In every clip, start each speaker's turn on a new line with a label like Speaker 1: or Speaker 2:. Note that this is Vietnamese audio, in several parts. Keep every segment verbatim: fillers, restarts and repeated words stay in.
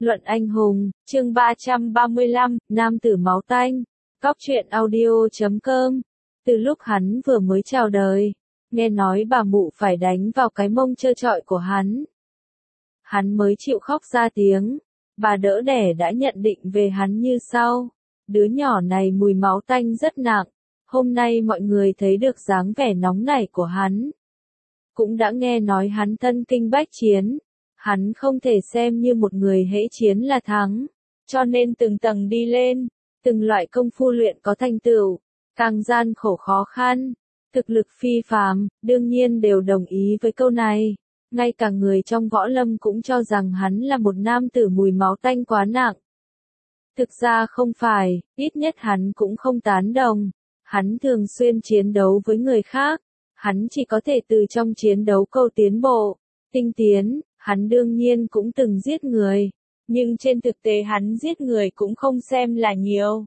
Speaker 1: Luận anh hùng, chương ba trăm ba mươi lăm, nam tử máu tanh. Cóc truyện audio chấm com. Từ lúc hắn vừa mới chào đời, nghe nói bà mụ phải đánh vào cái mông trơ trọi của hắn. Hắn mới chịu khóc ra tiếng. Bà đỡ đẻ đã nhận định về hắn như sau. Đứa nhỏ này mùi máu tanh rất nặng. Hôm nay mọi người thấy được dáng vẻ nóng nảy của hắn. Cũng đã nghe nói hắn thân kinh bách chiến. Hắn không thể xem như một người hễ chiến là thắng, cho nên từng tầng đi lên, từng loại công phu luyện có thành tựu, càng gian khổ khó khăn, thực lực phi phàm, đương nhiên đều đồng ý với câu này. Ngay cả người trong võ lâm cũng cho rằng hắn là một nam tử mùi máu tanh quá nặng. Thực ra không phải, ít nhất hắn cũng không tán đồng. Hắn thường xuyên chiến đấu với người khác, hắn chỉ có thể từ trong chiến đấu câu tiến bộ, tinh tiến. Hắn đương nhiên cũng từng giết người, nhưng trên thực tế hắn giết người cũng không xem là nhiều.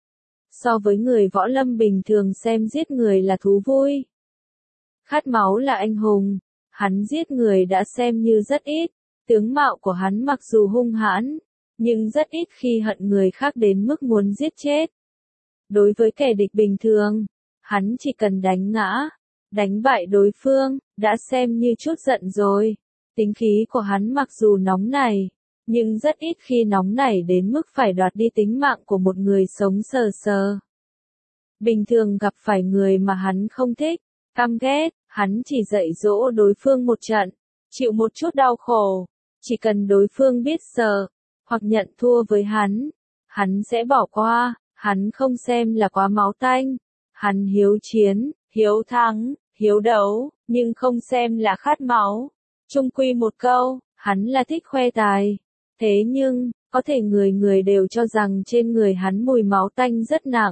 Speaker 1: So với người võ lâm bình thường xem giết người là thú vui, khát máu là anh hùng, hắn giết người đã xem như rất ít. Tướng mạo của hắn mặc dù hung hãn, nhưng rất ít khi hận người khác đến mức muốn giết chết. Đối với kẻ địch bình thường, hắn chỉ cần đánh ngã, đánh bại đối phương, đã xem như chút giận rồi. Tính khí của hắn mặc dù nóng nảy, nhưng rất ít khi nóng nảy đến mức phải đoạt đi tính mạng của một người sống sờ sờ. Bình thường gặp phải người mà hắn không thích, căm ghét, hắn chỉ dạy dỗ đối phương một trận, chịu một chút đau khổ. Chỉ cần đối phương biết sợ, hoặc nhận thua với hắn, hắn sẽ bỏ qua. Hắn không xem là quá máu tanh. Hắn hiếu chiến, hiếu thắng, hiếu đấu, nhưng không xem là khát máu. Chung quy một câu, hắn là thích khoe tài. Thế nhưng, có thể người người đều cho rằng trên người hắn mùi máu tanh rất nặng.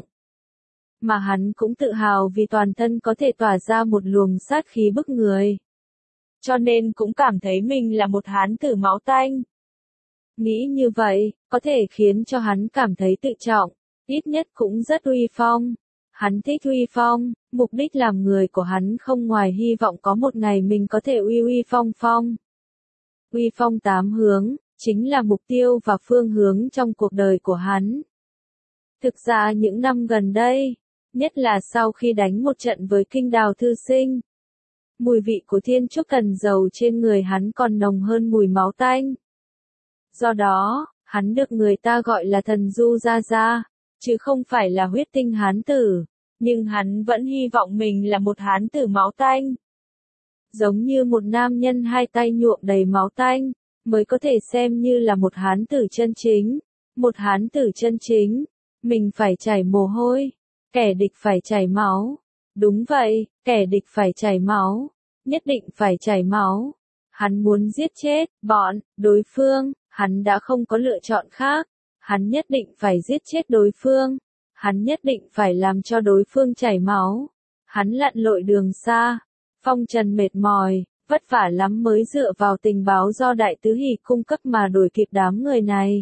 Speaker 1: Mà hắn cũng tự hào vì toàn thân có thể tỏa ra một luồng sát khí bức người. Cho nên cũng cảm thấy mình là một hán tử máu tanh. Nghĩ như vậy, có thể khiến cho hắn cảm thấy tự trọng, ít nhất cũng rất uy phong. Hắn thích uy phong, mục đích làm người của hắn không ngoài hy vọng có một ngày mình có thể uy uy phong phong. Uy phong tám hướng, chính là mục tiêu và phương hướng trong cuộc đời của hắn. Thực ra những năm gần đây, nhất là sau khi đánh một trận với Kinh Đào Thư Sinh, mùi vị của thiên trúc thần dầu trên người hắn còn nồng hơn mùi máu tanh. Do đó, hắn được người ta gọi là thần du gia gia, chứ không phải là huyết tinh hán tử, nhưng hắn vẫn hy vọng mình là một hán tử máu tanh. Giống như một nam nhân hai tay nhuộm đầy máu tanh, mới có thể xem như là một hán tử chân chính. Một hán tử chân chính, mình phải chảy mồ hôi, kẻ địch phải chảy máu. Đúng vậy, kẻ địch phải chảy máu, nhất định phải chảy máu. Hắn muốn giết chết bọn đối phương, hắn đã không có lựa chọn khác. Hắn nhất định phải giết chết đối phương. Hắn nhất định phải làm cho đối phương chảy máu. Hắn lặn lội đường xa, phong trần mệt mỏi, vất vả lắm mới dựa vào tình báo do Đại Tứ Hỷ cung cấp mà đuổi kịp đám người này.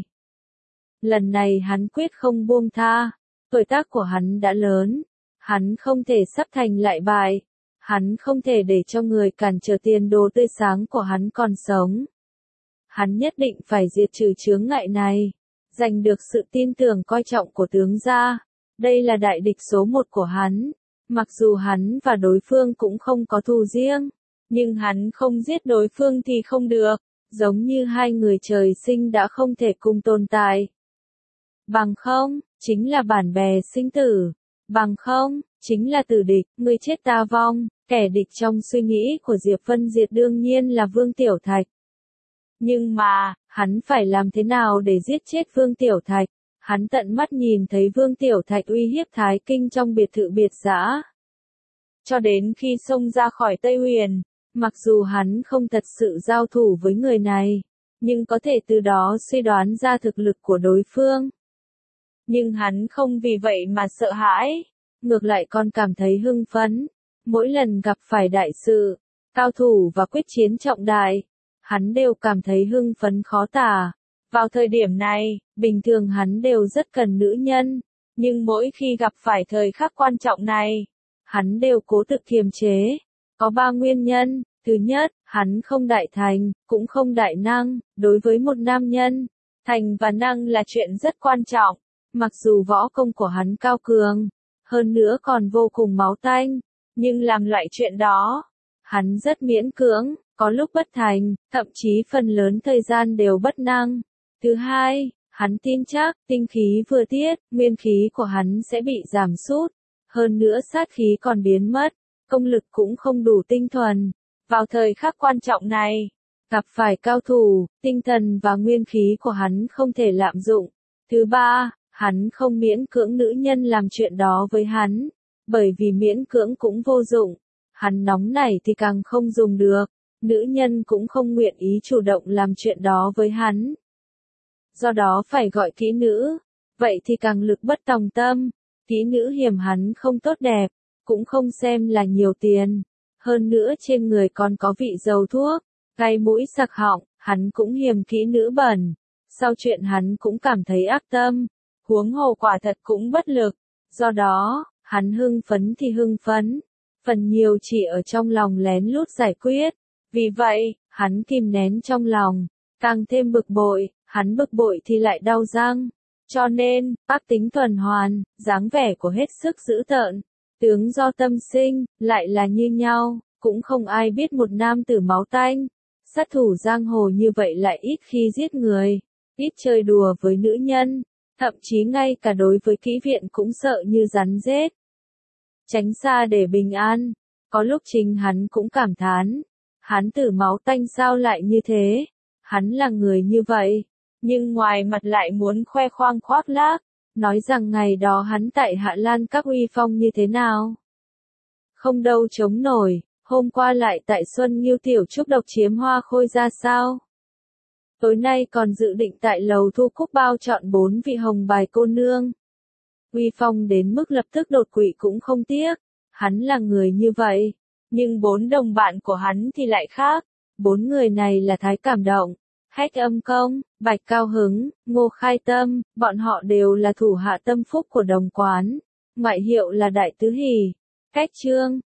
Speaker 1: Lần này hắn quyết không buông tha. Tuổi tác của hắn đã lớn. Hắn không thể sắp thành lại bại. Hắn không thể để cho người cản trở tiền đồ tươi sáng của hắn còn sống. Hắn nhất định phải diệt trừ chướng ngại này. Giành được sự tin tưởng coi trọng của tướng gia. Đây là đại địch số một của hắn. Mặc dù hắn và đối phương cũng không có thù riêng, nhưng hắn không giết đối phương thì không được. Giống như hai người trời sinh đã không thể cùng tồn tại. Bằng không, chính là bản bè sinh tử. Bằng không, chính là tử địch, người chết ta vong. Kẻ địch trong suy nghĩ của Diệp Vân Diệt đương nhiên là Vương Tiểu Thạch. Nhưng mà, hắn phải làm thế nào để giết chết Vương Tiểu Thạch? Hắn tận mắt nhìn thấy Vương Tiểu Thạch uy hiếp Thái Kinh trong biệt thự biệt dã. Cho đến khi xông ra khỏi Tây Huyền, mặc dù hắn không thật sự giao thủ với người này, nhưng có thể từ đó suy đoán ra thực lực của đối phương. Nhưng hắn không vì vậy mà sợ hãi, ngược lại còn cảm thấy hưng phấn. Mỗi lần gặp phải đại sự, cao thủ và quyết chiến trọng đại, hắn đều cảm thấy hưng phấn khó tả. Vào thời điểm này, bình thường hắn đều rất cần nữ nhân, nhưng mỗi khi gặp phải thời khắc quan trọng này, hắn đều cố tự kiềm chế. Có ba nguyên nhân. Thứ nhất, hắn không đại thành, cũng không đại năng. Đối với một nam nhân, Thành và năng là chuyện rất quan trọng, mặc dù võ công của hắn cao cường, hơn nữa còn vô cùng máu tanh, nhưng làm loại chuyện đó, hắn rất miễn cưỡng, có lúc bất thành, thậm chí phần lớn thời gian đều bất năng. Thứ hai, hắn tin chắc, tinh khí vừa tiết, nguyên khí của hắn sẽ bị giảm sút, hơn nữa sát khí còn biến mất, công lực cũng không đủ tinh thuần. Vào thời khắc quan trọng này, gặp phải cao thủ, tinh thần và nguyên khí của hắn không thể lạm dụng. Thứ ba, hắn không miễn cưỡng nữ nhân làm chuyện đó với hắn, bởi vì miễn cưỡng cũng vô dụng, hắn nóng nảy thì càng không dùng được, nữ nhân cũng không nguyện ý chủ động làm chuyện đó với hắn. Do đó phải gọi kỹ nữ, vậy thì càng lực bất tòng tâm, kỹ nữ hiểm hắn không tốt đẹp, cũng không xem là nhiều tiền, hơn nữa trên người còn có vị dầu thuốc, gai mũi sặc họng, hắn cũng hiềm kỹ nữ bẩn, sau chuyện hắn cũng cảm thấy ác tâm, huống hồ quả thật cũng bất lực, do đó, hắn hưng phấn thì hưng phấn, phần nhiều chỉ ở trong lòng lén lút giải quyết, vì vậy, hắn kìm nén trong lòng, càng thêm bực bội, hắn bực bội thì lại đau răng, cho nên, ác tính tuần hoàn, dáng vẻ của hết sức dữ tợn, tướng do tâm sinh, lại là như nhau, cũng không ai biết một nam tử máu tanh, sát thủ giang hồ như vậy lại ít khi giết người, ít chơi đùa với nữ nhân, thậm chí ngay cả đối với kỹ viện cũng sợ như rắn rết. Tránh xa để bình an, có lúc chính hắn cũng cảm thán, hắn tử máu tanh sao lại như thế, hắn là người như vậy, nhưng ngoài mặt lại muốn khoe khoang khoác lác, nói rằng ngày đó hắn tại Hạ Lan các uy phong như thế nào. Không đâu chống nổi, hôm qua lại tại Xuân Nghiêu Tiểu Trúc độc chiếm Hoa Khôi ra sao. Tối nay còn dự định tại lầu Thu Cúc bao chọn bốn vị hồng bài cô nương. Uy phong đến mức lập tức đột quỵ cũng không tiếc, hắn là người như vậy, nhưng bốn đồng bạn của hắn thì lại khác, bốn người này là Thái Cảm Động, Hách Âm Công, Bạch Cao Hứng, Ngô Khai Tâm, bọn họ đều là thủ hạ tâm phúc của Đồng Quán, ngoại hiệu là Đại Tứ Hỷ. Cách Trương,